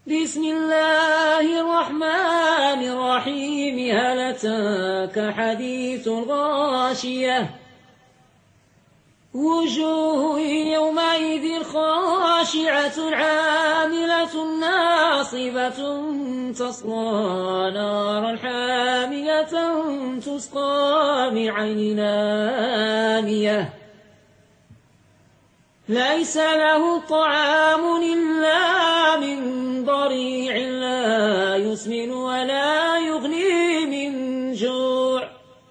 بسم الله الرحمن الرحيم هل أتاك حديث الغاشية وجوه يومئذ خاشعة عاملة ناصبة تصلى نارا حامية تسقى من عين آنية ليس له طعام إلا من ضريع لا يسمن ولا يغني من جوع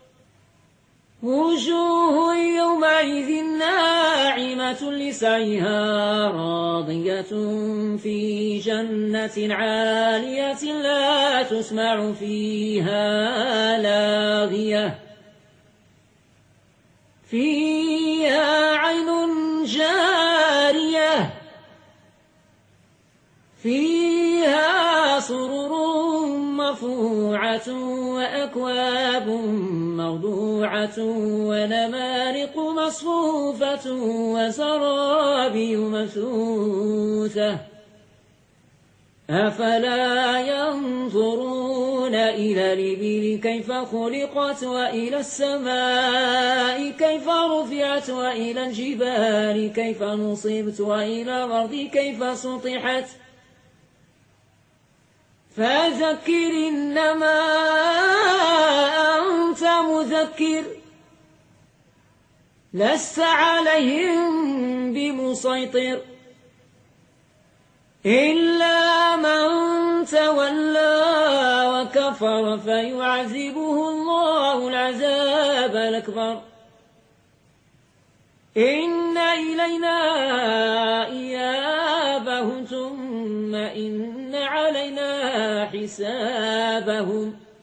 وجوه يومئذ ناعمة لسعيها راضية في جنة عالية لا تسمع فيها لاغية فيها عين جارية فيها سرر مرفوعة وأكواب موضوعة ونمارق مصفوفة وزرابي مبثوثة أفلا ينظرون إلى الإبل كيف خلقت وإلى السماء كيف رفعت وإلى الجبال كيف نصبت وإلى الأرض كيف سطحت فذكر إنما أنت مذكر لست عليهم بمسيطر إلا من تولى وكفر فيعذبه الله العذاب الأكبر إن إلينا إيابهم ثم إن علينا حسابهم